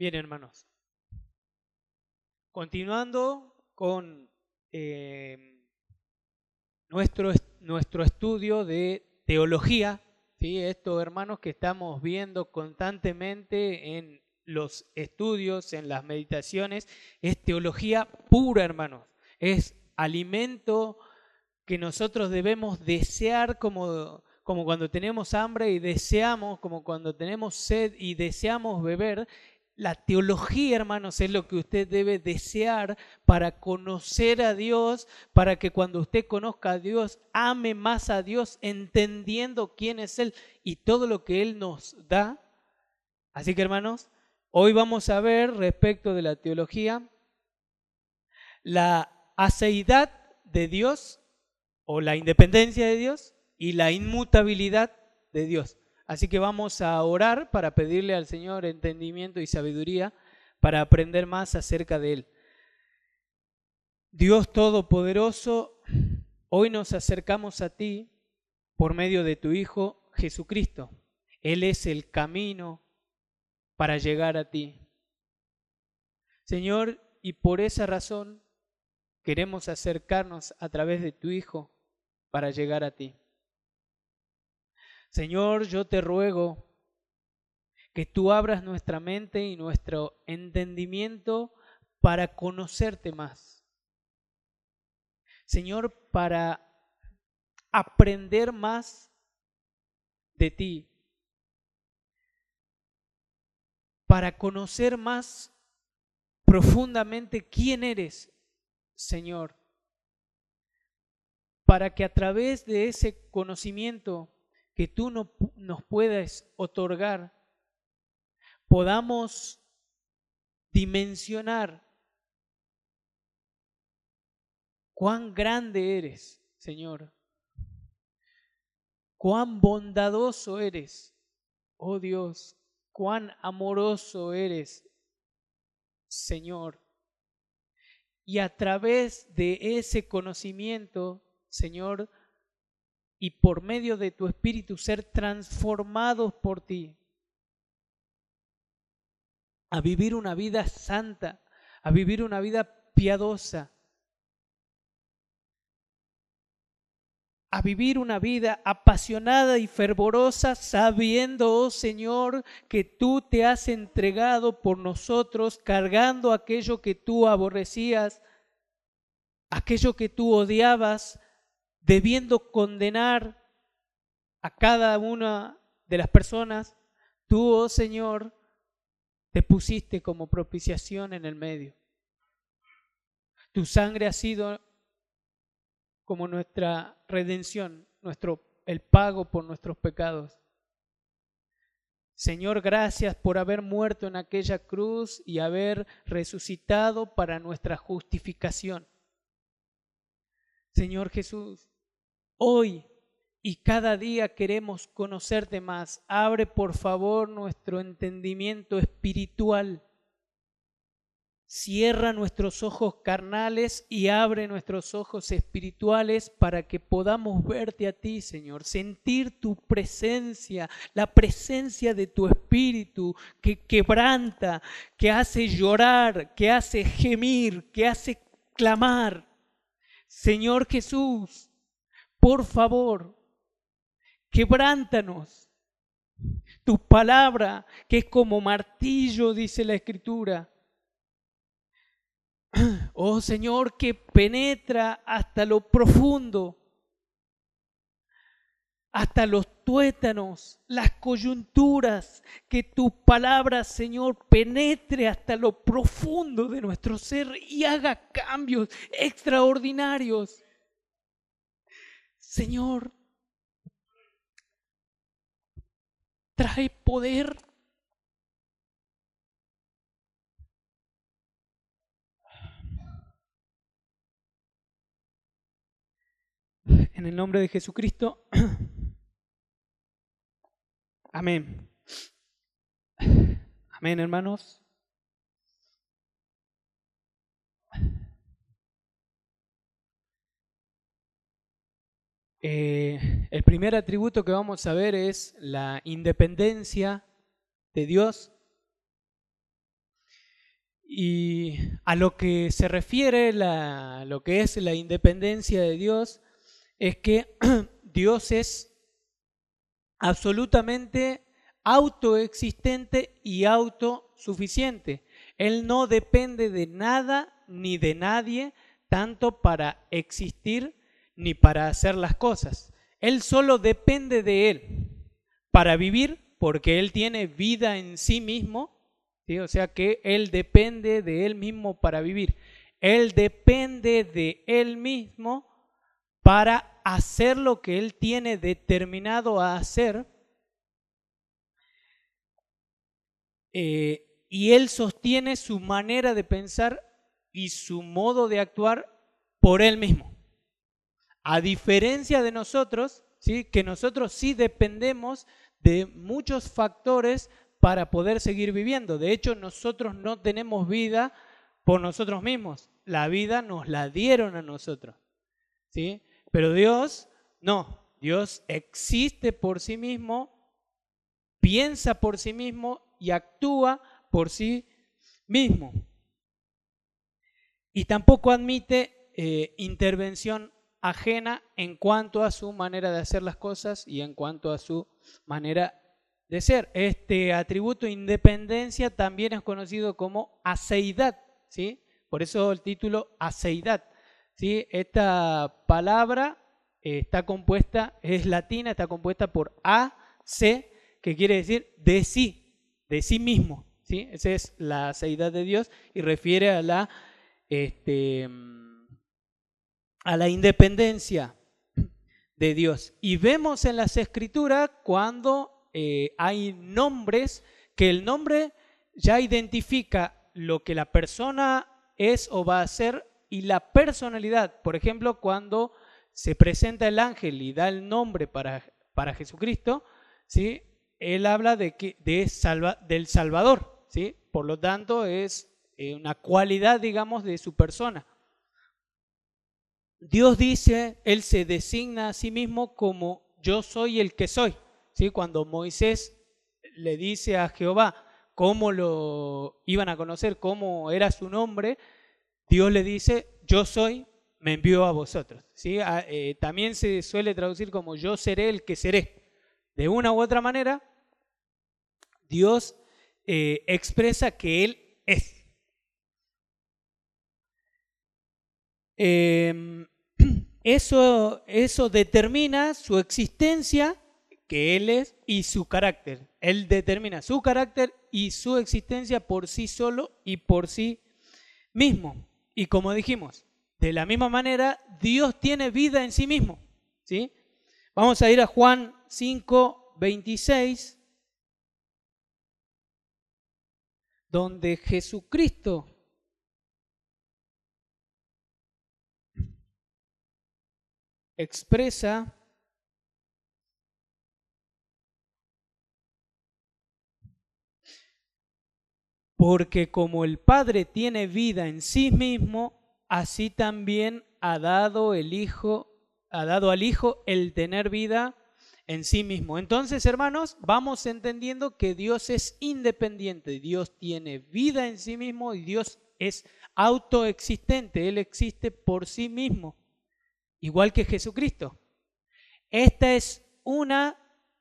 Bien, hermanos. Continuando con nuestro estudio de teología, ¿sí? Esto, hermanos, que estamos viendo constantemente en los estudios, en las meditaciones, es teología pura, hermanos. Es alimento que nosotros debemos desear como cuando tenemos hambre y deseamos, como cuando tenemos sed y deseamos beber. La teología, hermanos, es lo que usted debe desear para conocer a Dios, para que cuando usted conozca a Dios, ame más a Dios, entendiendo quién es Él y todo lo que Él nos da. Así que, hermanos, hoy vamos a ver respecto de la teología la aceidad de Dios o la independencia de Dios y la inmutabilidad de Dios. Así que vamos a orar para pedirle al Señor entendimiento y sabiduría para aprender más acerca de Él. Dios Todopoderoso, hoy nos acercamos a ti por medio de tu Hijo Jesucristo. Él es el camino para llegar a ti. Señor, y por esa razón queremos acercarnos a través de tu Hijo para llegar a ti. Señor, yo te ruego que tú abras nuestra mente y nuestro entendimiento para conocerte más. Señor, para aprender más de ti, para conocer más profundamente quién eres, Señor, para que a través de ese conocimiento que tú nos puedas otorgar, podamos dimensionar cuán grande eres, Señor, cuán bondadoso eres, oh Dios, cuán amoroso eres, Señor. Y a través de ese conocimiento, Señor, y por medio de tu Espíritu ser transformados por ti, a vivir una vida santa, a vivir una vida piadosa, a vivir una vida apasionada y fervorosa, sabiendo, oh Señor, que tú te has entregado por nosotros, cargando aquello que tú aborrecías, aquello que tú odiabas, debiendo condenar a cada una de las personas. Tú, oh Señor, te pusiste como propiciación en el medio. Tu sangre ha sido como nuestra redención, el pago por nuestros pecados. Señor, gracias por haber muerto en aquella cruz y haber resucitado para nuestra justificación. Señor Jesús, hoy y cada día queremos conocerte más. Abre, por favor, nuestro entendimiento espiritual. Cierra nuestros ojos carnales y abre nuestros ojos espirituales para que podamos verte a ti, Señor, sentir tu presencia, la presencia de tu Espíritu que quebranta, que hace llorar, que hace gemir, que hace clamar. Señor Jesús, por favor, quebrántanos. Tu palabra, que es como martillo, dice la Escritura. Oh Señor, que penetra hasta lo profundo, hasta los tuétanos, las coyunturas, que tu palabra, Señor, penetre hasta lo profundo de nuestro ser y haga cambios extraordinarios. Señor, trae poder. En el nombre de Jesucristo. Amén. Amén, hermanos. El primer atributo que vamos a ver es la independencia de Dios. Y a lo que se refiere lo que es la independencia de Dios, es que Dios es absolutamente autoexistente y autosuficiente. Él no depende de nada ni de nadie, tanto para existir ni para hacer las cosas. Él solo depende de Él para vivir, porque Él tiene vida en sí mismo, ¿sí? O sea que Él depende de Él mismo para vivir. Él depende de Él mismo para hacer lo que Él tiene determinado a hacer, y Él sostiene su manera de pensar y su modo de actuar por Él mismo. A diferencia de nosotros, ¿sí? Que nosotros sí dependemos de muchos factores para poder seguir viviendo. De hecho, nosotros no tenemos vida por nosotros mismos. La vida nos la dieron a nosotros, ¿sí? Pero Dios no. Dios existe por sí mismo, piensa por sí mismo y actúa por sí mismo. Y tampoco admite intervención ajena en cuanto a su manera de hacer las cosas y en cuanto a su manera de ser. Este atributo independencia también es conocido como aceidad, ¿sí? Por eso el título aceidad, ¿sí? Esta palabra está compuesta, es latina, está compuesta por AC, que quiere decir de sí mismo, ¿sí? Esa es la aceidad de Dios y refiere a la independencia de Dios. Y vemos en las Escrituras cuando hay nombres, que el nombre ya identifica lo que la persona es o va a ser y la personalidad. Por ejemplo, cuando se presenta el ángel y da el nombre para Jesucristo, ¿sí? Él habla del Salvador, ¿sí? Por lo tanto, es una cualidad, digamos, de su persona. Dios dice, Él se designa a sí mismo como yo soy el que soy, ¿sí? Cuando Moisés le dice a Jehová cómo lo iban a conocer, cómo era su nombre, Dios le dice, yo soy, me envió a vosotros, ¿sí? También se suele traducir como yo seré el que seré. De una u otra manera, Dios expresa que Él es. Eso determina su existencia, que Él es, y su carácter. Él determina su carácter y su existencia por sí solo y por sí mismo. Y como dijimos, de la misma manera, Dios tiene vida en sí mismo, ¿sí? Vamos a ir a Juan 5:26, donde Jesucristo expresa porque como el Padre tiene vida en sí mismo, así también ha dado al Hijo el tener vida en sí mismo. Entonces, hermanos, vamos entendiendo que Dios es independiente, Dios tiene vida en sí mismo y Dios es autoexistente, Él existe por sí mismo, igual que Jesucristo. Esta es una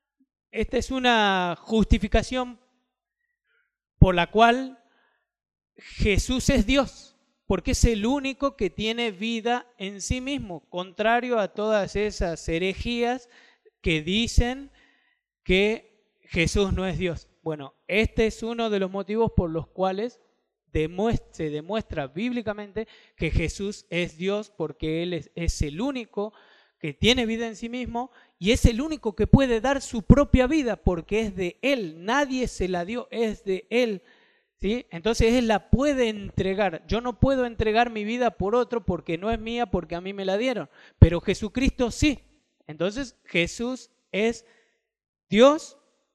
justificación por la cual Jesús es Dios, porque es el único que tiene vida en sí mismo, contrario a todas esas herejías que dicen que Jesús no es Dios. Bueno, este es uno de los motivos por los cuales se demuestra bíblicamente que Jesús es Dios, porque Él es el único que tiene vida en sí mismo y es el único que puede dar su propia vida porque es de Él, nadie se la dio, es de Él, ¿sí? Entonces Él la puede entregar. Yo no puedo entregar mi vida por otro porque no es mía, porque a mí me la dieron, pero Jesucristo sí. Entonces Jesús es Dios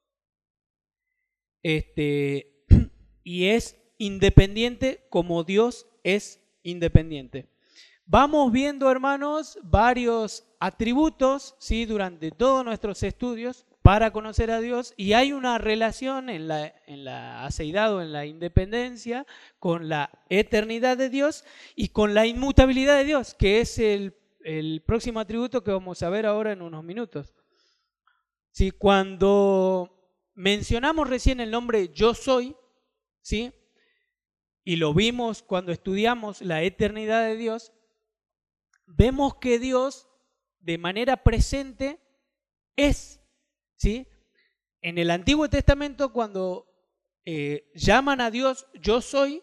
y es independiente como Dios es independiente. Vamos viendo, hermanos, varios atributos, ¿sí? Durante todos nuestros estudios, para conocer a Dios, y hay una relación en la aceidad o en la independencia con la eternidad de Dios y con la inmutabilidad de Dios, que es el próximo atributo que vamos a ver ahora en unos minutos. ¿Sí? Cuando mencionamos recién el nombre yo soy, ¿sí? Y lo vimos cuando estudiamos la eternidad de Dios, vemos que Dios de manera presente es, ¿sí? En el Antiguo Testamento, cuando llaman a Dios yo soy,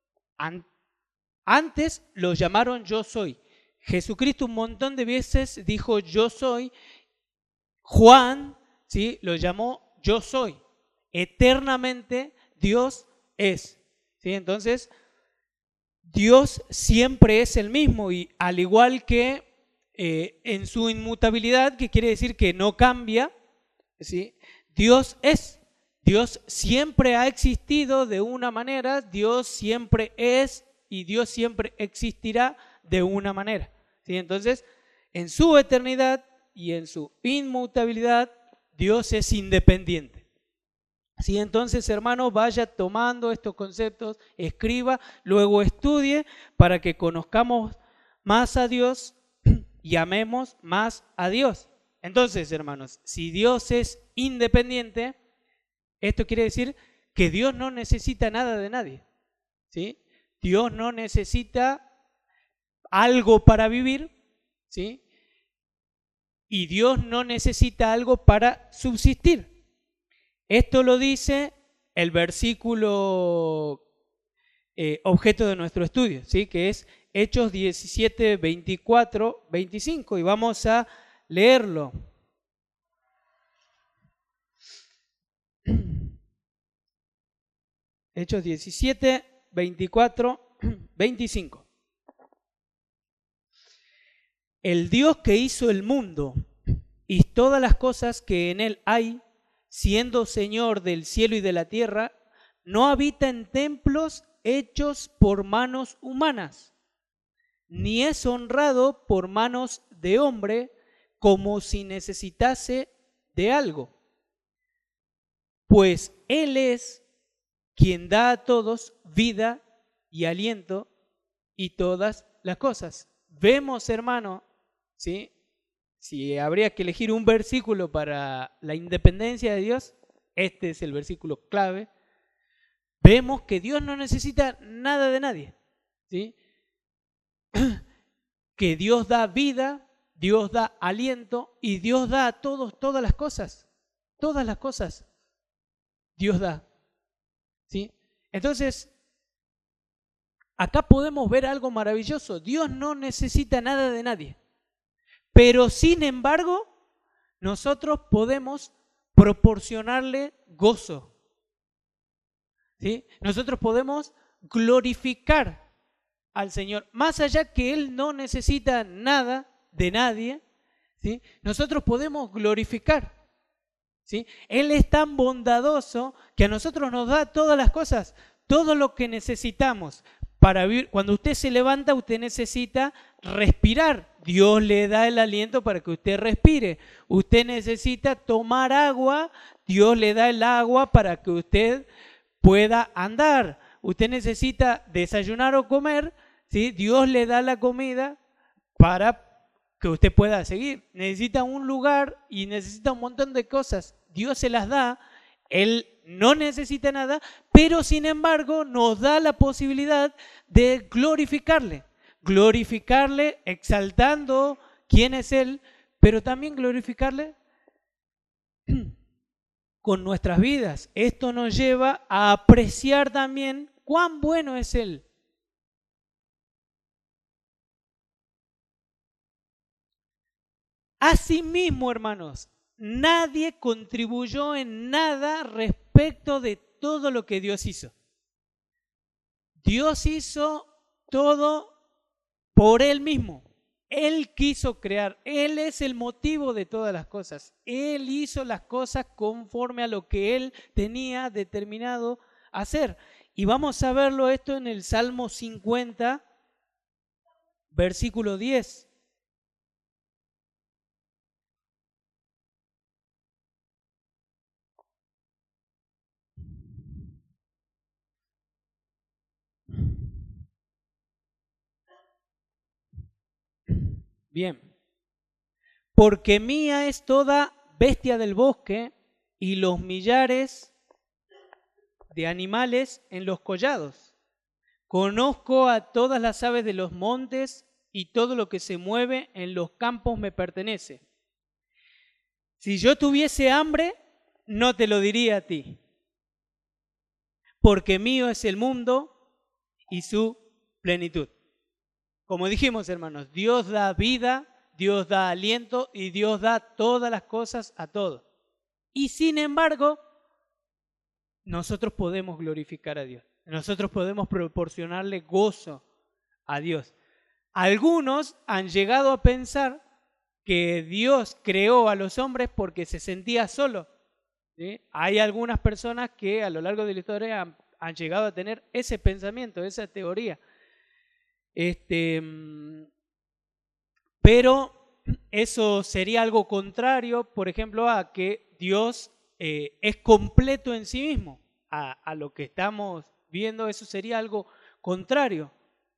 antes lo llamaron yo soy. Jesucristo un montón de veces dijo yo soy. Juan, ¿sí?, lo llamó yo soy. Eternamente Dios es, ¿sí? Entonces, Dios siempre es el mismo, y al igual que en su inmutabilidad, que quiere decir que no cambia, ¿sí? Dios es. Dios siempre ha existido de una manera, Dios siempre es y Dios siempre existirá de una manera, ¿sí? Entonces, en su eternidad y en su inmutabilidad, Dios es independiente. ¿Sí? Entonces, hermano, vaya tomando estos conceptos, escriba, luego estudie para que conozcamos más a Dios y amemos más a Dios. Entonces, hermanos, si Dios es independiente, esto quiere decir que Dios no necesita nada de nadie, ¿sí? Dios no necesita algo para vivir, ¿sí? Y Dios no necesita algo para subsistir. Esto lo dice el versículo objeto de nuestro estudio, ¿sí?, que es Hechos 17, 24, 25, y vamos a leerlo. Hechos 17, 24, 25. El Dios que hizo el mundo y todas las cosas que en él hay, siendo Señor del cielo y de la tierra, no habita en templos hechos por manos humanas, ni es honrado por manos de hombre como si necesitase de algo, pues Él es quien da a todos vida y aliento y todas las cosas. Vemos, hermano, ¿sí?, si habría que elegir un versículo para la independencia de Dios, este es el versículo clave. Vemos que Dios no necesita nada de nadie, ¿sí? Que Dios da vida, Dios da aliento y Dios da a todos todas las cosas. Todas las cosas Dios da, ¿sí? Entonces, acá podemos ver algo maravilloso. Dios no necesita nada de nadie. Pero sin embargo, nosotros podemos proporcionarle gozo, ¿sí? Nosotros podemos glorificar al Señor, más allá que Él no necesita nada de nadie, ¿sí? Nosotros podemos glorificar, ¿sí? Él es tan bondadoso que a nosotros nos da todas las cosas, todo lo que necesitamos para vivir. Cuando usted se levanta, usted necesita respirar. Dios le da el aliento para que usted respire. Usted necesita tomar agua. Dios le da el agua para que usted pueda andar. Usted necesita desayunar o comer, ¿sí? Dios le da la comida para que usted pueda seguir. Necesita un lugar y necesita un montón de cosas. Dios se las da. Él no necesita nada, pero sin embargo nos da la posibilidad de glorificarle. Glorificarle exaltando quién es Él, pero también glorificarle con nuestras vidas. Esto nos lleva a apreciar también cuán bueno es Él. Asimismo, hermanos, nadie contribuyó en nada respecto de todo lo que Dios hizo. Dios hizo todo por Él mismo. Él quiso crear. Él es el motivo de todas las cosas. Él hizo las cosas conforme a lo que Él tenía determinado hacer. Y vamos a verlo esto en el Salmo 50, versículo 10. Bien. Porque mía es toda bestia del bosque y los millares de animales en los collados. Conozco a todas las aves de los montes y todo lo que se mueve en los campos me pertenece. Si yo tuviese hambre, no te lo diría a ti, porque mío es el mundo y su plenitud. Como dijimos, hermanos, Dios da vida, Dios da aliento y Dios da todas las cosas a todos. Y sin embargo, nosotros podemos glorificar a Dios. Nosotros podemos proporcionarle gozo a Dios. Algunos han llegado a pensar que Dios creó a los hombres porque se sentía solo. ¿Sí? Hay algunas personas que a lo largo de la historia han llegado a tener ese pensamiento, esa teoría. Pero eso sería algo contrario, por ejemplo, a que Dios es completo en sí mismo. A lo que estamos viendo, eso sería algo contrario.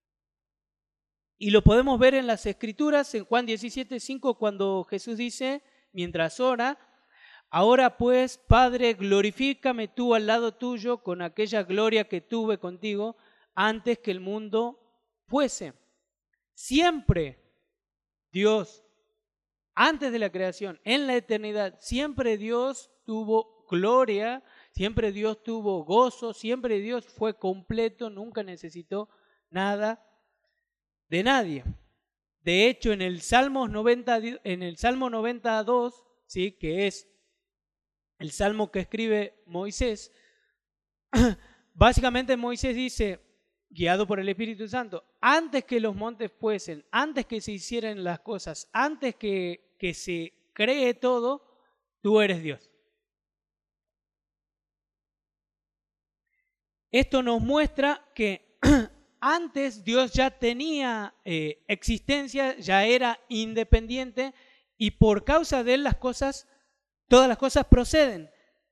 Y lo podemos ver en las Escrituras, en Juan 17:5, cuando Jesús dice, mientras ora, ahora pues, Padre, glorifícame tú al lado tuyo con aquella gloria que tuve contigo antes que el mundo fuese. Siempre Dios, antes de la creación, en la eternidad, siempre Dios tuvo gloria, siempre Dios tuvo gozo, siempre Dios fue completo, nunca necesitó nada de nadie. De hecho, en el Salmo 92, ¿sí?, que es el salmo que escribe Moisés, básicamente Moisés dice, guiado por el Espíritu Santo, antes que los montes fuesen, antes que se hicieran las cosas, antes que se cree todo, tú eres Dios. Esto nos muestra que antes Dios ya tenía existencia, ya era independiente y por causa de él todas las cosas proceden.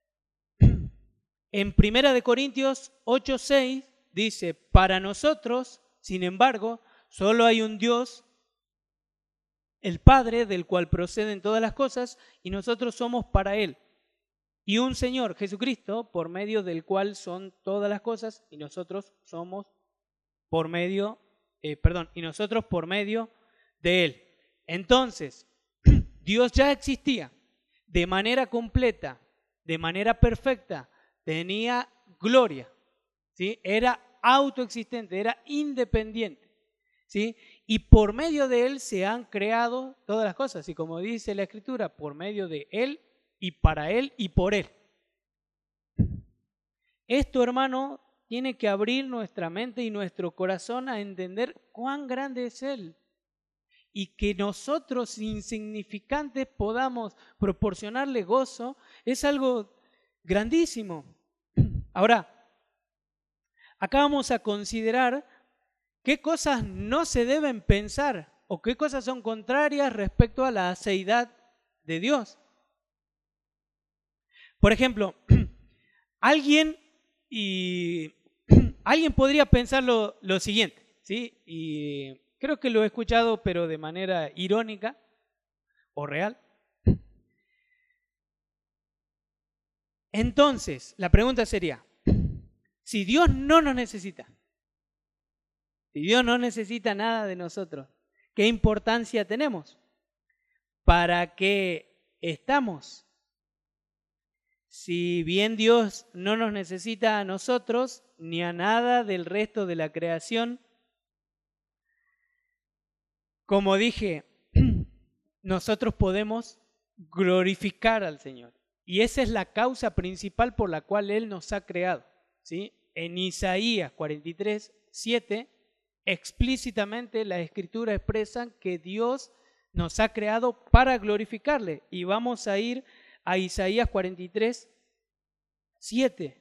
En 1 Corintios 8:6 dice, para nosotros, sin embargo, solo hay un Dios, el Padre, del cual proceden todas las cosas, y nosotros somos para Él. Y un Señor, Jesucristo, por medio del cual son todas las cosas, y nosotros somos por medio, y nosotros por medio de Él. Entonces, Dios ya existía de manera completa, de manera perfecta, tenía gloria, ¿sí? Era autoexistente, era independiente, ¿sí? Y por medio de Él se han creado todas las cosas. Y como dice la Escritura, por medio de Él y para Él y por Él. Esto, hermano, tiene que abrir nuestra mente y nuestro corazón a entender cuán grande es Él. Y que nosotros, insignificantes, podamos proporcionarle gozo, es algo grandísimo. Ahora, acá vamos a considerar qué cosas no se deben pensar o qué cosas son contrarias respecto a la aceidad de Dios. Por ejemplo, alguien podría pensar lo siguiente, ¿sí? Y creo que lo he escuchado, pero de manera irónica o real. Entonces, la pregunta sería, si Dios no nos necesita, si Dios no necesita nada de nosotros, ¿qué importancia tenemos? ¿Para qué estamos? Si bien Dios no nos necesita a nosotros ni a nada del resto de la creación, como dije, nosotros podemos glorificar al Señor. Y esa es la causa principal por la cual Él nos ha creado, ¿sí? En Isaías 43:7, explícitamente la Escritura expresa que Dios nos ha creado para glorificarle. Y vamos a ir a Isaías 43:7.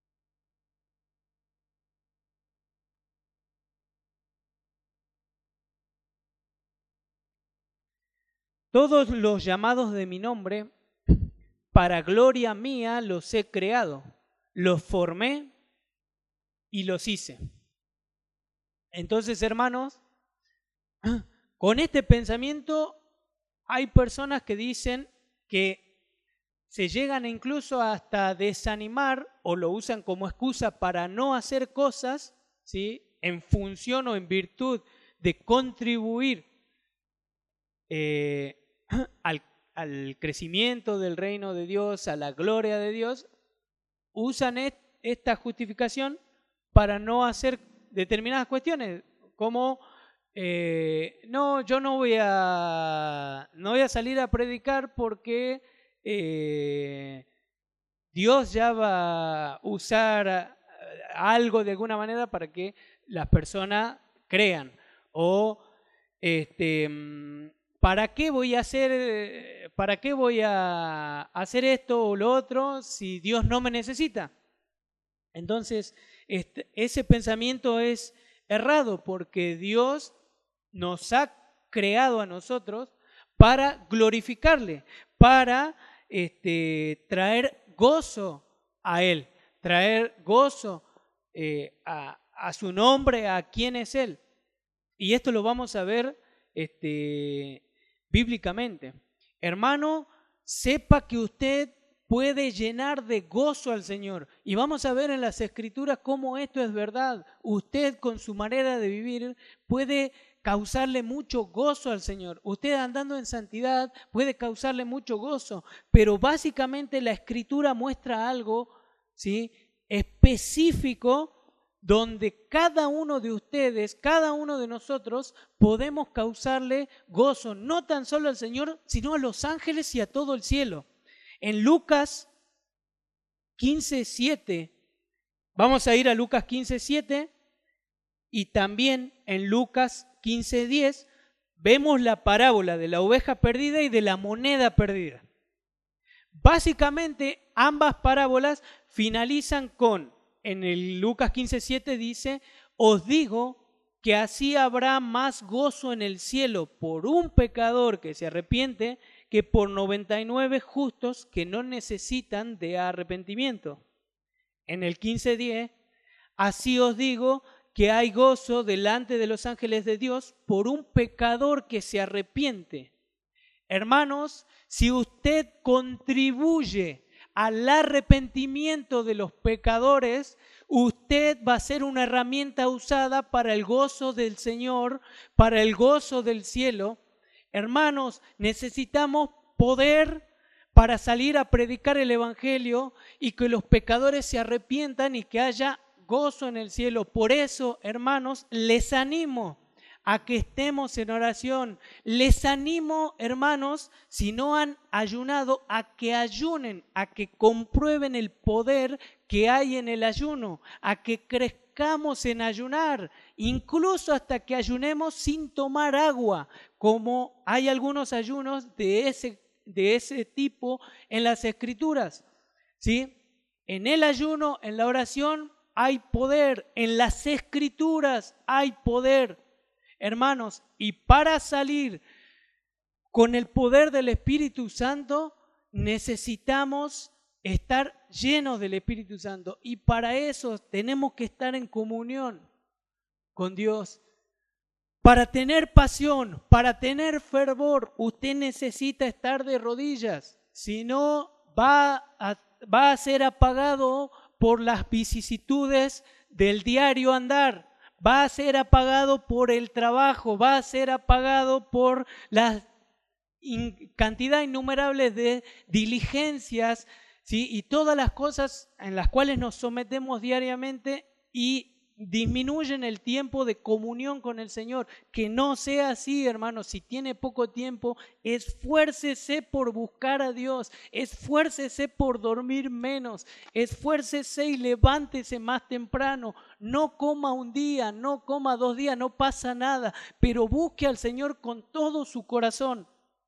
Todos los llamados de mi nombre, para gloria mía los he creado, los formé y los hice. Entonces, hermanos, Con este pensamiento hay personas que dicen que se llegan incluso hasta desanimar o lo usan como excusa para no hacer cosas, ¿sí?, en función o en virtud de contribuir al crecimiento del reino de Dios, a la gloria de Dios. Usan esta justificación para no hacer determinadas cuestiones, como no, yo no voy a salir a predicar porque Dios ya va a usar algo de alguna manera para que las personas crean. O ¿para qué voy a hacer esto o lo otro si Dios no me necesita? Entonces, ese pensamiento es errado, porque Dios nos ha creado a nosotros para glorificarle, para traer gozo a Él, traer gozo a su nombre, a quién es Él. Y esto lo vamos a ver bíblicamente. Hermano, sepa que usted puede llenar de gozo al Señor. Y vamos a ver en las Escrituras cómo esto es verdad. Usted, con su manera de vivir, puede causarle mucho gozo al Señor. Usted, andando en santidad, puede causarle mucho gozo. Pero básicamente la Escritura muestra algo, ¿sí?, específico, donde cada uno de ustedes, cada uno de nosotros, podemos causarle gozo, no tan solo al Señor, sino a los ángeles y a todo el cielo. En Lucas 15:7, vamos a ir a Lucas 15:7, y también en Lucas 15:10 vemos la parábola de la oveja perdida y de la moneda perdida. Básicamente, ambas parábolas finalizan con, en el Lucas 15:7 dice: os digo que así habrá más gozo en el cielo por un pecador que se arrepiente que por 99 justos que no necesitan de arrepentimiento. En el 15:10, así os digo que hay gozo delante de los ángeles de Dios por un pecador que se arrepiente. Hermanos, si usted contribuye al arrepentimiento de los pecadores, usted va a ser una herramienta usada para el gozo del Señor, para el gozo del cielo. Hermanos, necesitamos poder para salir a predicar el Evangelio y que los pecadores se arrepientan y que haya gozo en el cielo. Por eso, hermanos, les animo a que estemos en oración. Les animo, hermanos, si no han ayunado, a que ayunen, a que comprueben el poder que hay en el ayuno, a que crezcamos en ayunar, incluso hasta que ayunemos sin tomar agua, como hay algunos ayunos de ese tipo en las Escrituras, ¿sí? En el ayuno, en la oración, hay poder. En las Escrituras hay poder. Hermanos, y para salir con el poder del Espíritu Santo, necesitamos estar llenos del Espíritu Santo. Y para eso tenemos que estar en comunión con Dios. Para tener pasión, para tener fervor, usted necesita estar de rodillas. Si no, va a ser apagado por las vicisitudes del diario andar. Va a ser apagado por el trabajo, va a ser apagado por la cantidad innumerable de diligencias, ¿sí?, y todas las cosas en las cuales nos sometemos diariamente, y disminuyen el tiempo de comunión con el Señor. Que no sea así, hermanos. Si tiene poco tiempo, esfuércese por buscar a Dios, esfuércese por dormir menos, esfuércese y levántese más temprano. No coma un día, no coma 2 días, no pasa nada, pero busque al Señor con todo su corazón.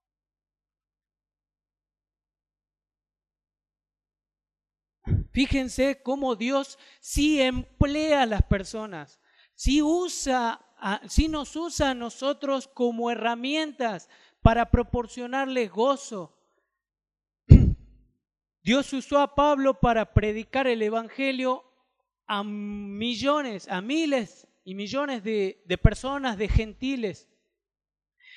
Fíjense cómo Dios sí emplea a las personas, sí nos usa a nosotros como herramientas para proporcionarles gozo. Dios usó a Pablo para predicar el Evangelio a millones, a miles y millones de personas, de gentiles.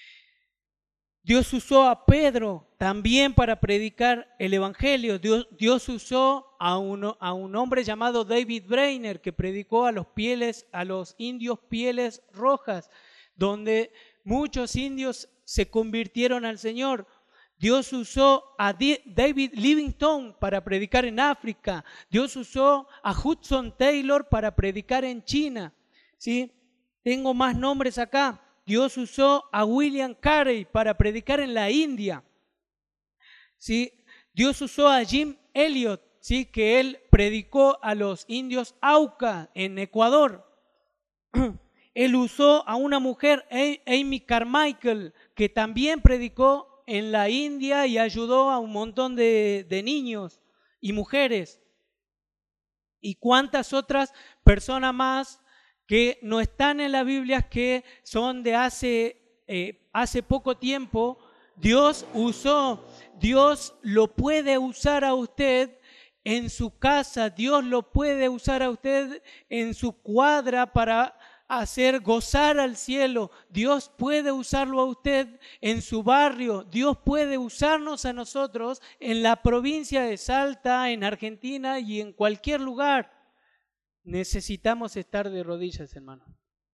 Dios usó a Pedro también para predicar el Evangelio. Dios usó a un hombre llamado David Brainerd que predicó a los indios pieles rojas, donde muchos indios se convirtieron al Señor. Dios usó a David Livingstone para predicar en África. Dios usó a Hudson Taylor para predicar en China. ¿Sí? Tengo más nombres acá. Dios usó a William Carey para predicar en la India. ¿Sí? Dios usó a Jim Elliot, ¿sí? Que él predicó a los indios Auca en Ecuador. Él usó a una mujer, Amy Carmichael, que también predicó en la India y ayudó a un montón de niños y mujeres. Y cuántas otras personas más que no están en la Biblia, que son de hace poco tiempo. Dios usó, Dios lo puede usar a usted en su casa, Dios lo puede usar a usted en su cuadra para hacer gozar al cielo. Dios puede usarlo a usted en su barrio. Dios puede usarnos a nosotros en la provincia de Salta, en Argentina y en cualquier lugar. Necesitamos estar de rodillas, hermano.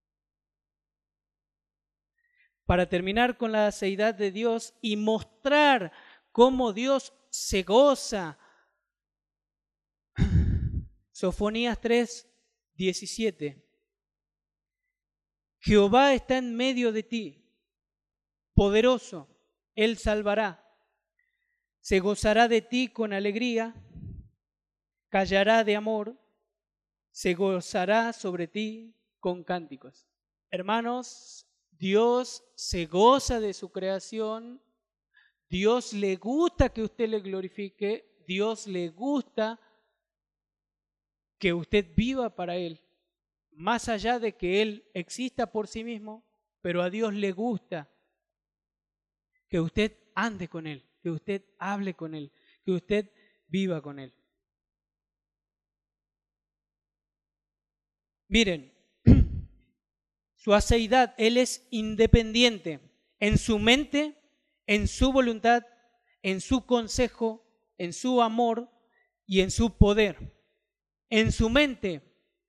Para terminar con la seidad de Dios y mostrar cómo Dios se goza. Sofonías 3:17. Jehová está en medio de ti, poderoso, Él salvará. Se gozará de ti con alegría, callará de amor, se gozará sobre ti con cánticos. Hermanos, Dios se goza de su creación, Dios le gusta que usted le glorifique, Dios le gusta que usted viva para Él. Más allá de que Él exista por sí mismo, pero a Dios le gusta que usted ande con Él, que usted hable con Él, que usted viva con Él. Miren, su aceidad, Él es independiente en su mente, en su voluntad, en su consejo, en su amor y en su poder. En su mente,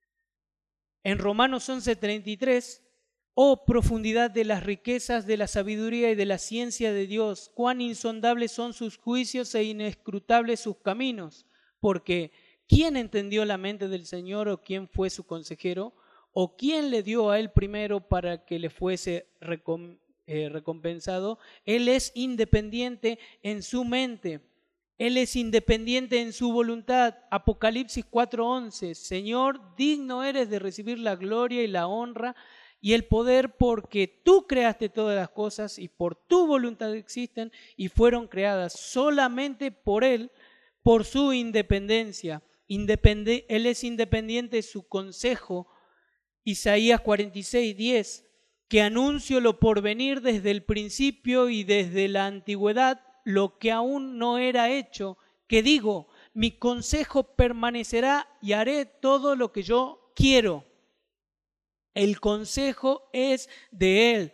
en Romanos 11:33, oh profundidad de las riquezas, de la sabiduría y de la ciencia de Dios, cuán insondables son sus juicios e inescrutables sus caminos, porque ¿quién entendió la mente del Señor o quién fue su consejero? ¿O quién le dio a él primero para que le fuese recompensado? Él es independiente en su mente. Él es independiente en su voluntad. Apocalipsis 4:11. Señor, digno eres de recibir la gloria y la honra y el poder, porque tú creaste todas las cosas y por tu voluntad existen y fueron creadas solamente por Él, por su independencia. Él es independiente de su consejo. Isaías 46:10. Que anuncio lo porvenir desde el principio y desde la antigüedad, lo que aún no era hecho, que digo, mi consejo permanecerá y haré todo lo que yo quiero. El consejo es de Él.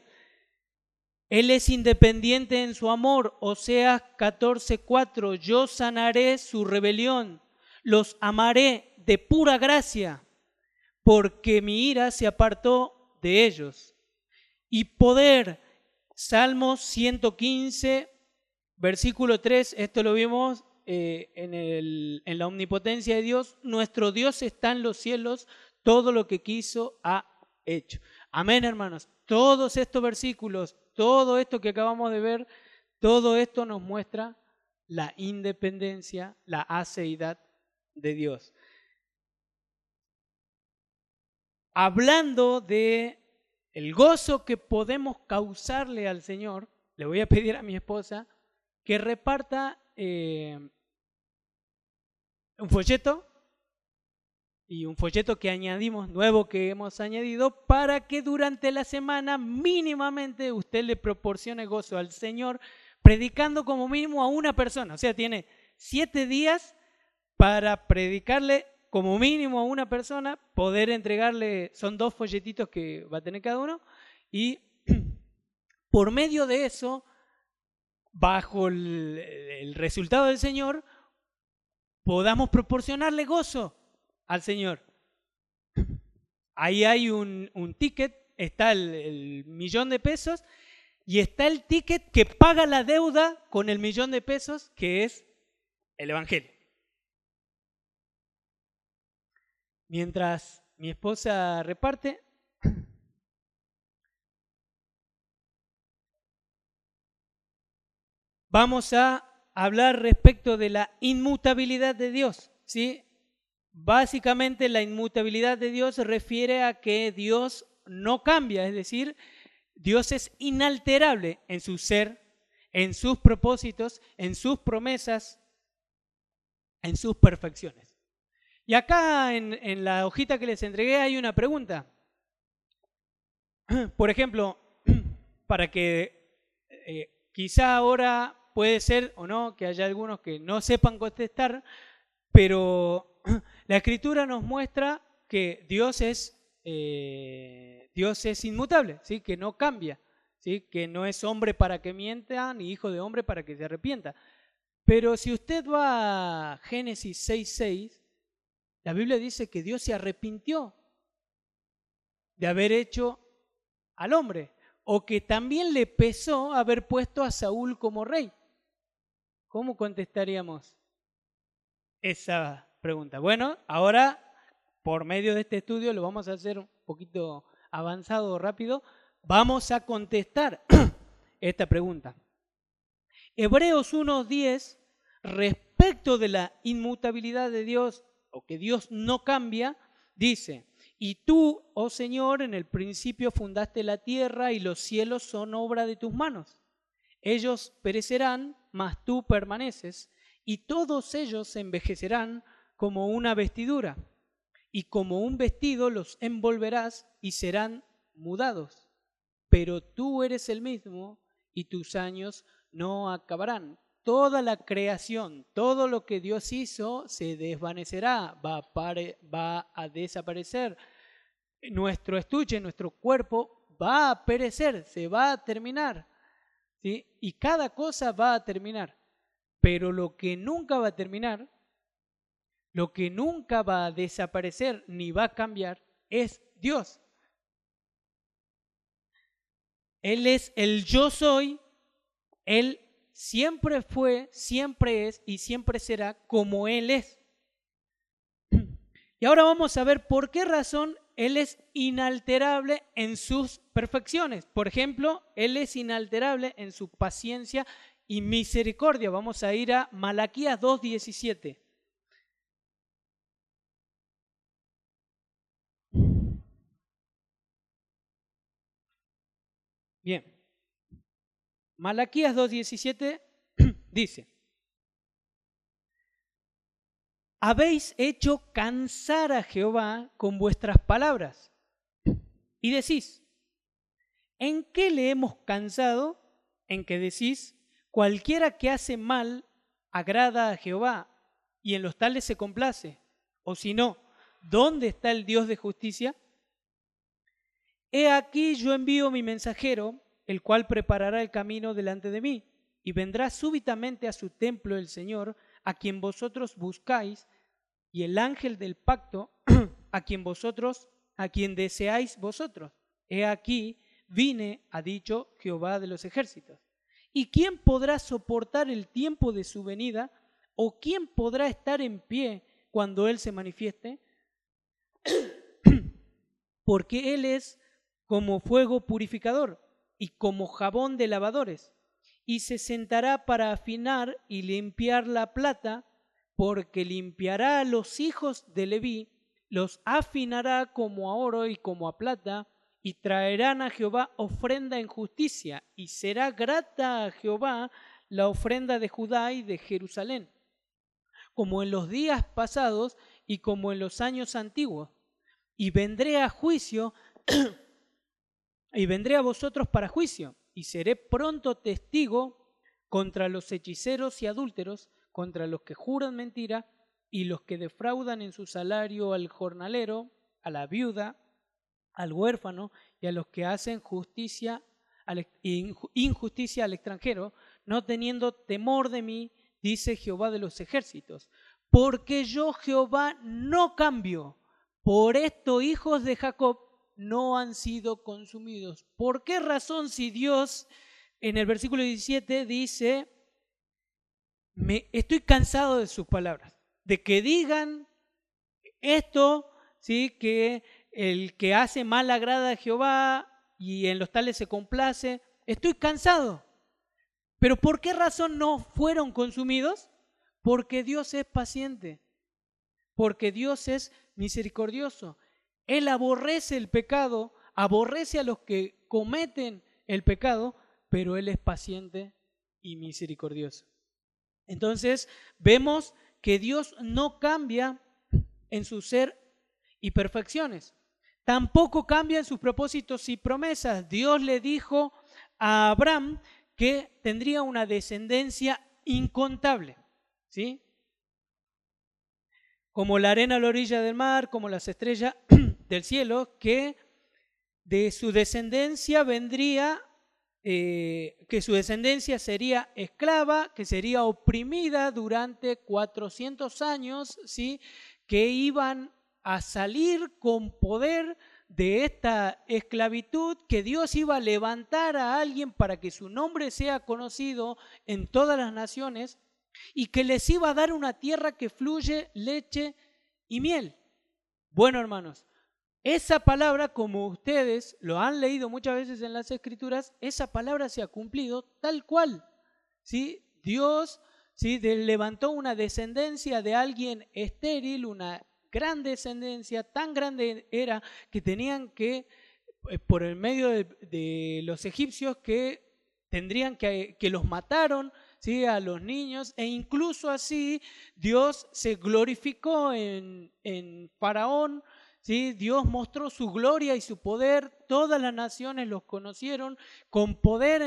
Él es independiente en su amor. Oseas 14:4. Yo sanaré su rebelión, los amaré de pura gracia, porque mi ira se apartó de ellos. Y poder, Salmos 115, versículo 3, esto lo vimos en la omnipotencia de Dios. Nuestro Dios está en los cielos, todo lo que quiso ha hecho. Amén, hermanos. Todos estos versículos, todo esto que acabamos de ver, todo esto nos muestra la independencia, la aceidad de Dios. Hablando de el gozo que podemos causarle al Señor, le voy a pedir a mi esposa que reparta un folleto, y un folleto que añadimos, nuevo que hemos añadido, para que durante la semana mínimamente usted le proporcione gozo al Señor, predicando como mínimo a una persona. O sea, tiene 7 días para predicarle como mínimo a una persona, poder entregarle, son 2 folletitos que va a tener cada uno, y por medio de eso bajo el resultado del Señor, podamos proporcionarle gozo al Señor. Ahí hay un ticket, está el $1.000.000 y está el ticket que paga la deuda con el $1.000.000, que es el Evangelio. Mientras mi esposa reparte, vamos a hablar respecto de la inmutabilidad de Dios, ¿sí? Básicamente la inmutabilidad de Dios se refiere a que Dios no cambia, es decir, Dios es inalterable en su ser, en sus propósitos, en sus promesas, en sus perfecciones. Y acá en la hojita que les entregué hay una pregunta. Por ejemplo, para que quizá ahora puede ser o no que haya algunos que no sepan contestar, pero la Escritura nos muestra que Dios es inmutable, ¿sí? Que no cambia, ¿sí? Que no es hombre para que mienta, ni hijo de hombre para que se arrepienta. Pero si usted va a Génesis 6:6, la Biblia dice que Dios se arrepintió de haber hecho al hombre, o que también le pesó haber puesto a Saúl como rey. ¿Cómo contestaríamos esa pregunta? Bueno, ahora por medio de este estudio lo vamos a hacer un poquito avanzado, rápido. Vamos a contestar esta pregunta. Hebreos 1:10, respecto de la inmutabilidad de Dios, o que Dios no cambia, dice: y tú, oh Señor, en el principio fundaste la tierra y los cielos son obra de tus manos. Ellos perecerán, mas tú permaneces, y todos ellos se envejecerán como una vestidura, y como un vestido los envolverás y serán mudados. Pero tú eres el mismo y tus años no acabarán. Toda la creación, todo lo que Dios hizo se desvanecerá, va a desaparecer. Nuestro estuche, nuestro cuerpo va a perecer, se va a terminar, ¿sí? Y cada cosa va a terminar. Pero lo que nunca va a terminar, lo que nunca va a desaparecer ni va a cambiar, es Dios. Él es el yo soy, Él siempre fue, siempre es y siempre será como Él es. Y ahora vamos a ver por qué razón Él es inalterable en sus perfecciones. Por ejemplo, Él es inalterable en su paciencia y misericordia. Vamos a ir a Malaquías 2:17. Bien. Malaquías 2:17 dice: habéis hecho cansar a Jehová con vuestras palabras y decís: ¿en qué le hemos cansado? En que decís: cualquiera que hace mal agrada a Jehová y en los tales se complace. O si no, ¿dónde está el Dios de justicia? He aquí yo envío mi mensajero, el cual preparará el camino delante de mí, y vendrá súbitamente a su templo el Señor, a quien vosotros buscáis, y el ángel del pacto, a quien deseáis vosotros. He aquí vine, ha dicho Jehová de los ejércitos. ¿Y quién podrá soportar el tiempo de su venida? ¿O quién podrá estar en pie cuando Él se manifieste? Porque Él es como fuego purificador y como jabón de lavadores, y se sentará para afinar y limpiar la plata, porque limpiará a los hijos de Leví, los afinará como a oro y como a plata, y traerán a Jehová ofrenda en justicia, y será grata a Jehová la ofrenda de Judá y de Jerusalén, como en los días pasados y como en los años antiguos. Y vendré a juicio, y vendré a vosotros para juicio, y seré pronto testigo contra los hechiceros y adúlteros, contra los que juran mentira y los que defraudan en su salario al jornalero, a la viuda, al huérfano y a los que hacen injusticia al extranjero, no teniendo temor de mí, dice Jehová de los ejércitos, porque yo Jehová no cambio. Por esto hijos de Jacob no han sido consumidos. ¿Por qué razón si Dios en el versículo 17 dice, estoy cansado de sus palabras, de que digan esto, ¿sí? Que el que hace mal agrada a Jehová y en los tales se complace? Estoy cansado. ¿Pero por qué razón no fueron consumidos? Porque Dios es paciente, porque Dios es misericordioso. Él aborrece el pecado, aborrece a los que cometen el pecado, pero Él es paciente y misericordioso. Entonces vemos que Dios no cambia en su ser y perfecciones. Tampoco cambia en sus propósitos y promesas. Dios le dijo a Abraham que tendría una descendencia incontable, ¿sí? Como la arena a la orilla del mar, como las estrellas del cielo, que de su descendencia vendría, que su descendencia sería esclava, que sería oprimida durante 400 años, ¿sí? Que iban a salir con poder de esta esclavitud, que Dios iba a levantar a alguien para que su nombre sea conocido en todas las naciones y que les iba a dar una tierra que fluye leche y miel. Bueno, hermanos, esa palabra, como ustedes lo han leído muchas veces en las Escrituras, esa palabra se ha cumplido tal cual, ¿sí? Dios, ¿sí? Levantó una descendencia de alguien estéril, una gran descendencia, tan grande era que tenían que, por el medio de los egipcios, que tendrían que los mataron, ¿sí? A los niños, e incluso así Dios se glorificó en Faraón, ¿sí? Dios mostró su gloria y su poder, todas las naciones los conocieron con poder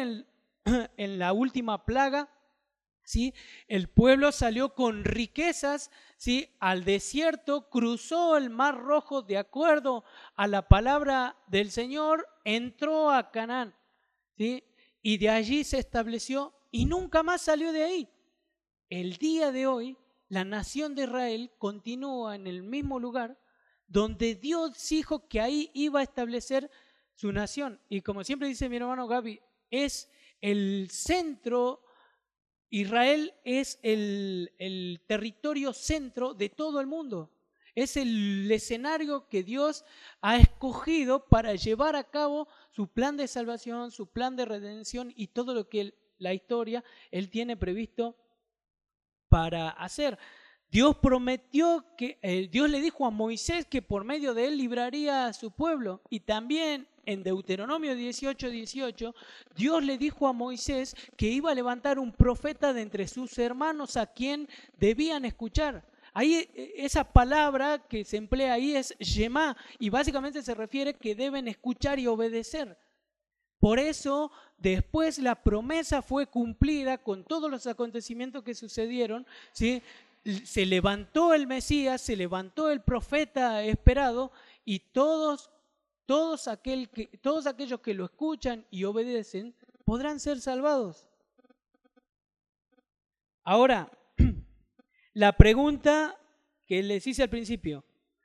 en la última plaga. ¿Sí? El pueblo salió con riquezas, ¿sí? Al desierto, cruzó el Mar Rojo de acuerdo a la palabra del Señor, entró a Canaán, ¿sí? Y de allí se estableció y nunca más salió de ahí. El día de hoy, la nación de Israel continúa en el mismo lugar donde Dios dijo que ahí iba a establecer su nación. Y como siempre dice mi hermano Gaby, es el centro. Israel es el territorio centro de todo el mundo. Es el escenario que Dios ha escogido para llevar a cabo su plan de salvación, su plan de redención y todo lo que la historia Él tiene previsto para hacer. Dios prometió Dios le dijo a Moisés que por medio de él libraría a su pueblo, y también en Deuteronomio 18:18, Dios le dijo a Moisés que iba a levantar un profeta de entre sus hermanos a quien debían escuchar. Ahí esa palabra que se emplea ahí es Shema, y básicamente se refiere que deben escuchar y obedecer. Por eso, después la promesa fue cumplida con todos los acontecimientos que sucedieron, ¿sí? Se levantó el Mesías, se levantó el profeta esperado, y todos aquellos que lo escuchan y obedecen podrán ser salvados. Ahora, la pregunta que les hice al principio: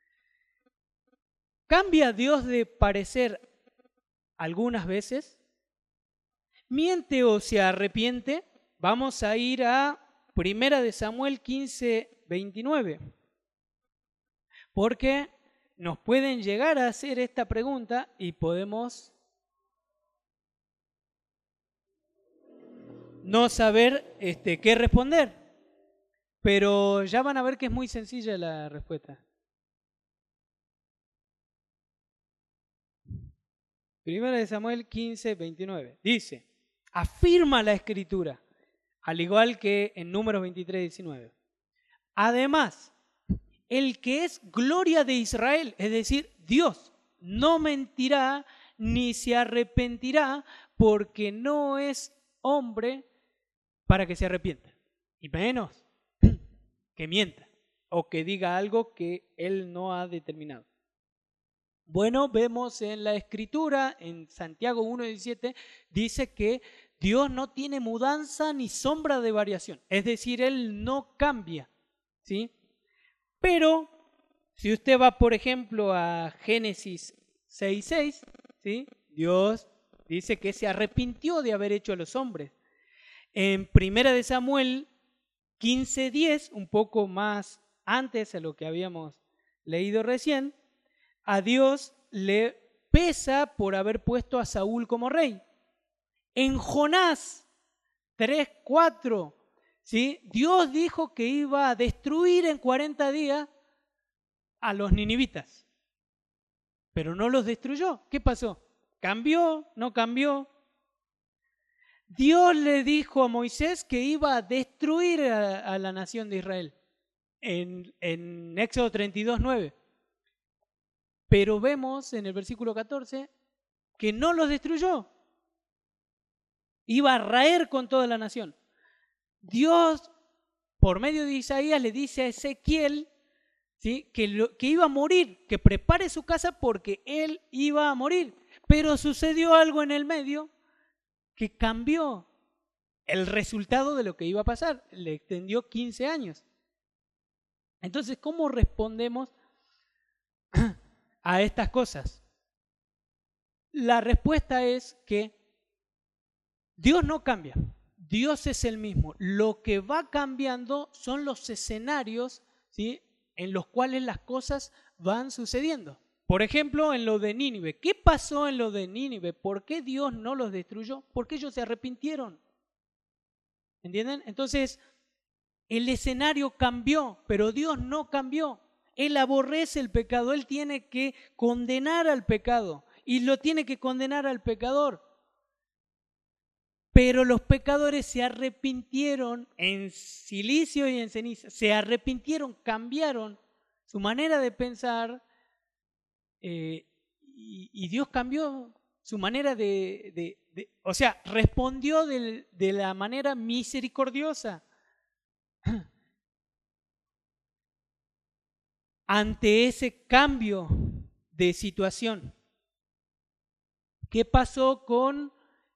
¿cambia Dios de parecer algunas veces? ¿Miente o se arrepiente? Vamos a ir a 1 de Samuel 15:29, porque nos pueden llegar a hacer esta pregunta y podemos no saber qué responder, pero ya van a ver que es muy sencilla la respuesta. 1 de Samuel 15:29 dice, afirma la Escritura, al igual que en Números 23:19. Además, el que es gloria de Israel, es decir, Dios, no mentirá ni se arrepentirá, porque no es hombre para que se arrepienta, y menos que mienta o que diga algo que él no ha determinado. Bueno, vemos en la Escritura, en Santiago 1:17, dice que Dios no tiene mudanza ni sombra de variación, es decir, Él no cambia, ¿sí? Pero si usted va, por ejemplo, a Génesis 6:6, ¿sí? Dios dice que se arrepintió de haber hecho a los hombres. En 1 de Samuel 15:10, un poco más antes de lo que habíamos leído recién, a Dios le pesa por haber puesto a Saúl como rey. En Jonás 3:4, ¿sí? Dios dijo que iba a destruir en 40 días a los ninivitas, pero no los destruyó. ¿Qué pasó? ¿Cambió? ¿No cambió? Dios le dijo a Moisés que iba a destruir a la nación de Israel en Éxodo 32:9. Pero vemos en el versículo 14 que no los destruyó. Iba a raer con toda la nación. Dios, por medio de Isaías, le dice a Ezequiel, ¿sí?, que iba a morir, que prepare su casa porque él iba a morir. Pero sucedió algo en el medio que cambió el resultado de lo que iba a pasar. Le extendió 15 años. Entonces, ¿cómo respondemos a estas cosas? La respuesta es que Dios no cambia. Dios es el mismo. Lo que va cambiando son los escenarios, ¿sí?, en los cuales las cosas van sucediendo. Por ejemplo, en lo de Nínive. ¿Qué pasó en lo de Nínive? ¿Por qué Dios no los destruyó? Porque ellos se arrepintieron. ¿Entienden? Entonces, el escenario cambió, pero Dios no cambió. Él aborrece el pecado, Él tiene que condenar al pecado y lo tiene que condenar al pecador. Pero los pecadores se arrepintieron en silicio y en ceniza, se arrepintieron, cambiaron su manera de pensar y Dios cambió su manera o sea, respondió de la manera misericordiosa ante ese cambio de situación. ¿Qué pasó con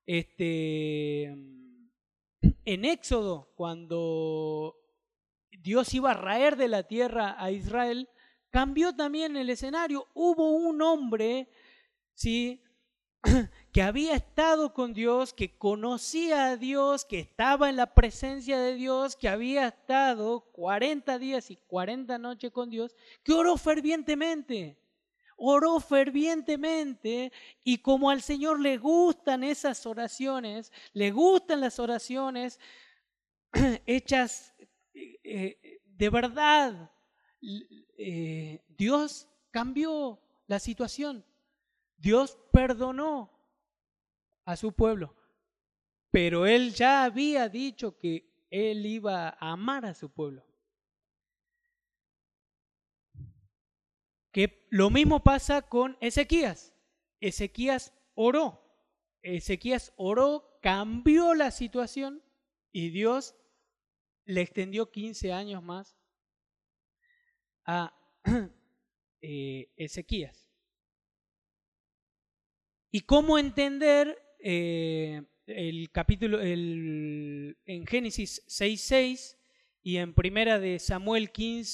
en Éxodo, cuando Dios iba a raer de la tierra a Israel? Cambió también el escenario. Hubo un hombre, ¿sí?, que había estado con Dios, que conocía a Dios, que estaba en la presencia de Dios, que había estado 40 días y 40 noches con Dios, que oró fervientemente. Oró fervientemente, y como al Señor le gustan esas oraciones, le gustan las oraciones hechas de verdad, Dios cambió la situación. Dios perdonó a su pueblo, pero Él ya había dicho que Él iba a amar a su pueblo. Que lo mismo pasa con Ezequías. Ezequías oró, cambió la situación y Dios le extendió 15 años más a Ezequías. ¿Y cómo entender el capítulo en Génesis 6:6 y en Primera de Samuel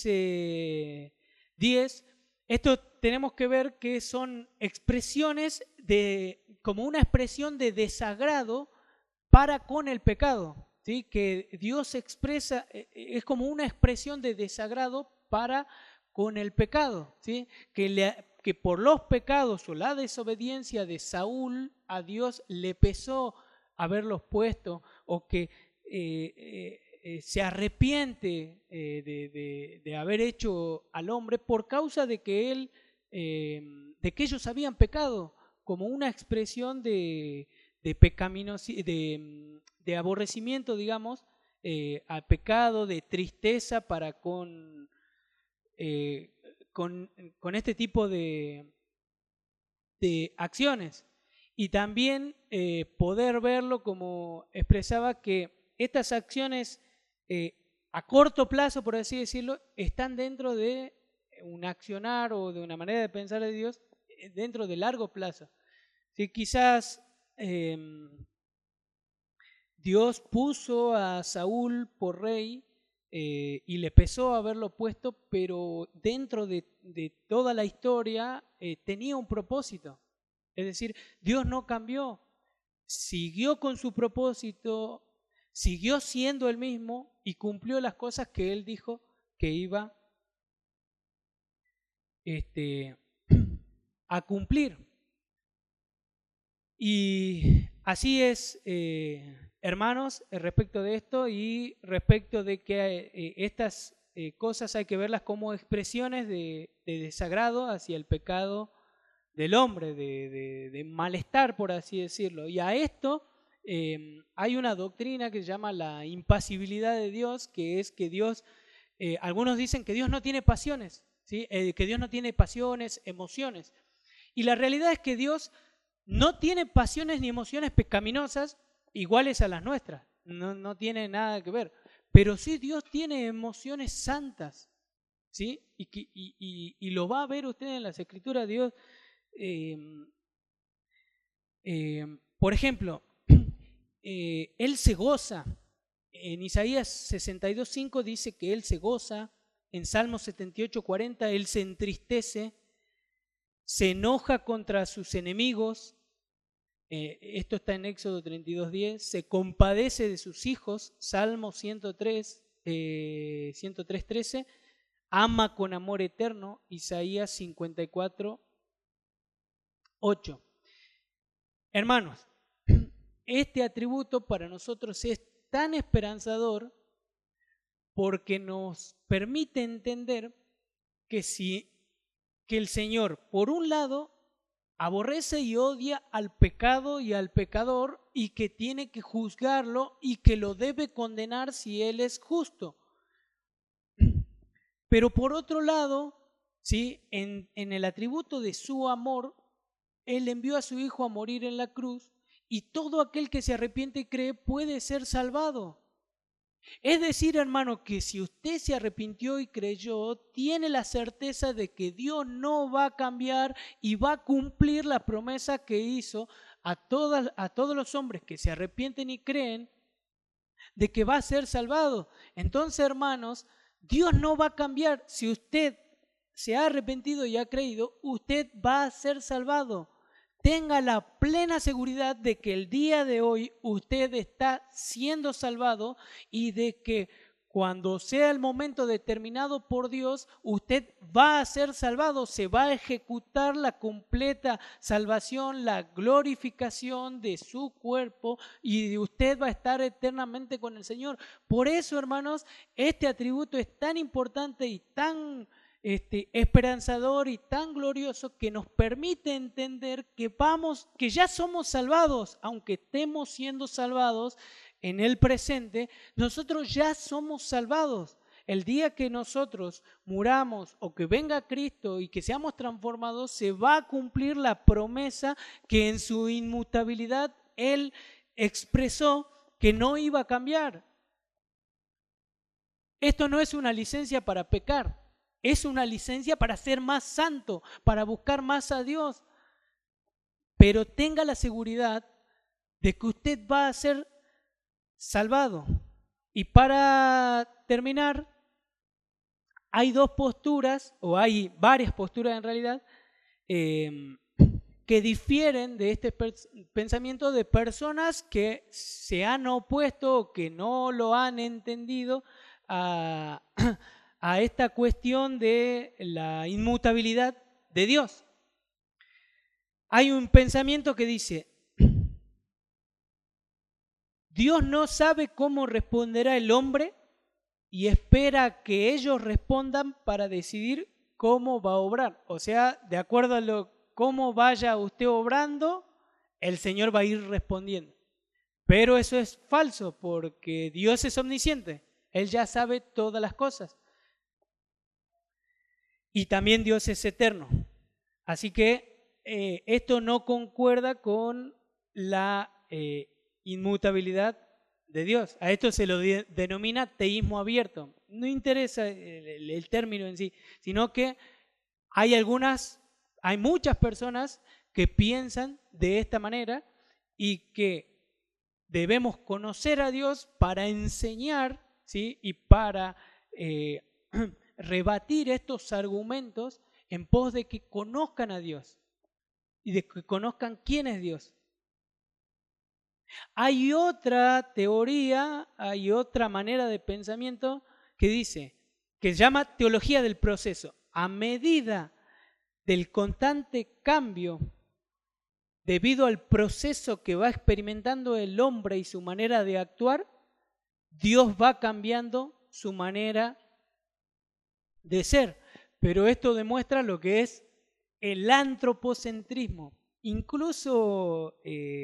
15:10? Esto tenemos que ver que son expresiones como una expresión de desagrado para con el pecado, ¿sí? Que Dios expresa, es como una expresión de desagrado para con el pecado, ¿sí? Que por los pecados o la desobediencia de Saúl a Dios le pesó haberlos puesto, o que se arrepiente de haber hecho al hombre por causa de que de que ellos habían pecado, como una expresión de aborrecimiento, digamos, al pecado, de tristeza para con este tipo de acciones. Y también poder verlo como expresaba, que estas acciones a corto plazo, por así decirlo, están dentro de un accionar o de una manera de pensar de Dios dentro de largo plazo. ¿Sí? Quizás Dios puso a Saúl por rey y le pesó haberlo puesto, pero dentro de toda la historia tenía un propósito. Es decir, Dios no cambió, siguió con su propósito, siguió siendo el mismo y cumplió las cosas que Él dijo que iba a cumplir. Y así es, hermanos, respecto de esto y respecto de que estas cosas hay que verlas como expresiones de desagrado hacia el pecado del hombre, de malestar, por así decirlo. Y a esto hay una doctrina que se llama la impasibilidad de Dios, que es que Dios, algunos dicen que Dios no tiene pasiones, ¿sí? Que Dios no tiene pasiones, emociones. Y la realidad es que Dios no tiene pasiones ni emociones pecaminosas iguales a las nuestras, no tiene nada que ver. Pero sí Dios tiene emociones santas, ¿sí? Y lo va a ver usted en las Escrituras. Dios, por ejemplo, Él se goza. En Isaías 62:5 dice que Él se goza. En Salmo 78:40 Él se entristece, se enoja contra sus enemigos. Esto está en Éxodo 32:10. Se compadece de sus hijos. Salmo 103:13. Ama con amor eterno. Isaías 54:8. Hermanos, este atributo para nosotros es tan esperanzador porque nos permite entender que el Señor, por un lado, aborrece y odia al pecado y al pecador y que tiene que juzgarlo y que lo debe condenar si Él es justo. Pero por otro lado, ¿sí? en el atributo de su amor, Él envió a su Hijo a morir en la cruz y todo aquel que se arrepiente y cree puede ser salvado. Es decir, hermano, que si usted se arrepintió y creyó, tiene la certeza de que Dios no va a cambiar y va a cumplir la promesa que hizo a todos los hombres que se arrepienten y creen de que va a ser salvado. Entonces, hermanos, Dios no va a cambiar. Si usted se ha arrepentido y ha creído, usted va a ser salvado. Tenga la plena seguridad de que el día de hoy usted está siendo salvado y de que cuando sea el momento determinado por Dios, usted va a ser salvado, se va a ejecutar la completa salvación, la glorificación de su cuerpo y usted va a estar eternamente con el Señor. Por eso, hermanos, este atributo es tan importante y tan esperanzador y tan glorioso que nos permite entender que ya somos salvados, aunque estemos siendo salvados en el presente, nosotros ya somos salvados. El día que nosotros muramos o que venga Cristo y que seamos transformados, se va a cumplir la promesa que en su inmutabilidad Él expresó que no iba a cambiar. Esto no es una licencia para pecar. Es una licencia para ser más santo, para buscar más a Dios. Pero tenga la seguridad de que usted va a ser salvado. Y para terminar, hay dos posturas, o hay varias posturas en realidad, que difieren de este pensamiento de personas que se han opuesto o que no lo han entendido a esta cuestión de la inmutabilidad de Dios. Hay un pensamiento que dice, Dios no sabe cómo responderá el hombre y espera que ellos respondan para decidir cómo va a obrar. O sea, de acuerdo a cómo vaya usted obrando, el Señor va a ir respondiendo. Pero eso es falso porque Dios es omnisciente. Él ya sabe todas las cosas. Y también Dios es eterno. Así que esto no concuerda con la inmutabilidad de Dios. A esto se lo denomina teísmo abierto. No interesa el término en sí, sino que hay muchas personas que piensan de esta manera y que debemos conocer a Dios para enseñar, ¿sí? Y para rebatir estos argumentos en pos de que conozcan a Dios y de que conozcan quién es Dios. Hay otra teoría, hay otra manera de pensamiento que dice, que se llama teología del proceso. A medida del constante cambio debido al proceso que va experimentando el hombre y su manera de actuar, Dios va cambiando su manera de ser. Pero esto demuestra lo que es el antropocentrismo. Incluso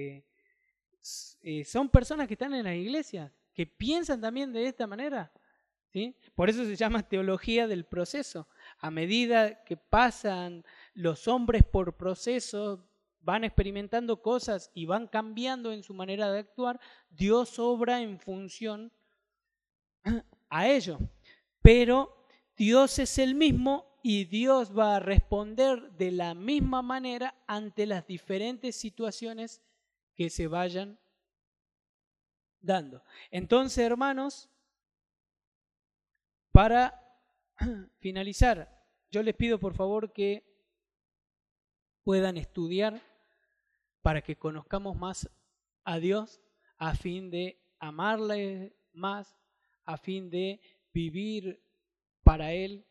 son personas que están en las iglesias, que piensan también de esta manera, ¿sí? Por eso se llama teología del proceso. A medida que pasan los hombres por procesos, van experimentando cosas y van cambiando en su manera de actuar, Dios obra en función a ello. Pero Dios es el mismo y Dios va a responder de la misma manera ante las diferentes situaciones que se vayan dando. Entonces, hermanos, para finalizar, yo les pido por favor que puedan estudiar para que conozcamos más a Dios, a fin de amarle más, a fin de vivir para Él,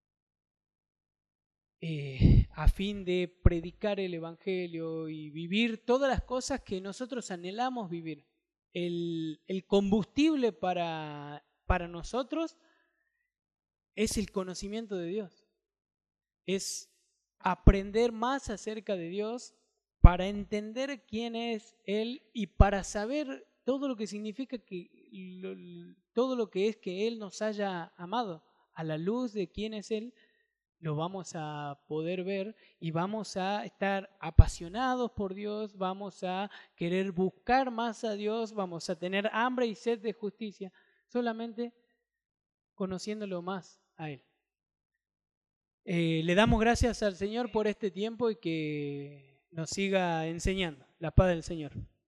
a fin de predicar el Evangelio y vivir todas las cosas que nosotros anhelamos vivir. El combustible para nosotros es el conocimiento de Dios, es aprender más acerca de Dios para entender quién es Él y para saber todo lo que significa todo lo que es que Él nos haya amado. A la luz de quién es Él, lo vamos a poder ver y vamos a estar apasionados por Dios, vamos a querer buscar más a Dios, vamos a tener hambre y sed de justicia, solamente conociéndolo más a Él. Le damos gracias al Señor por este tiempo y que nos siga enseñando. La paz del Señor.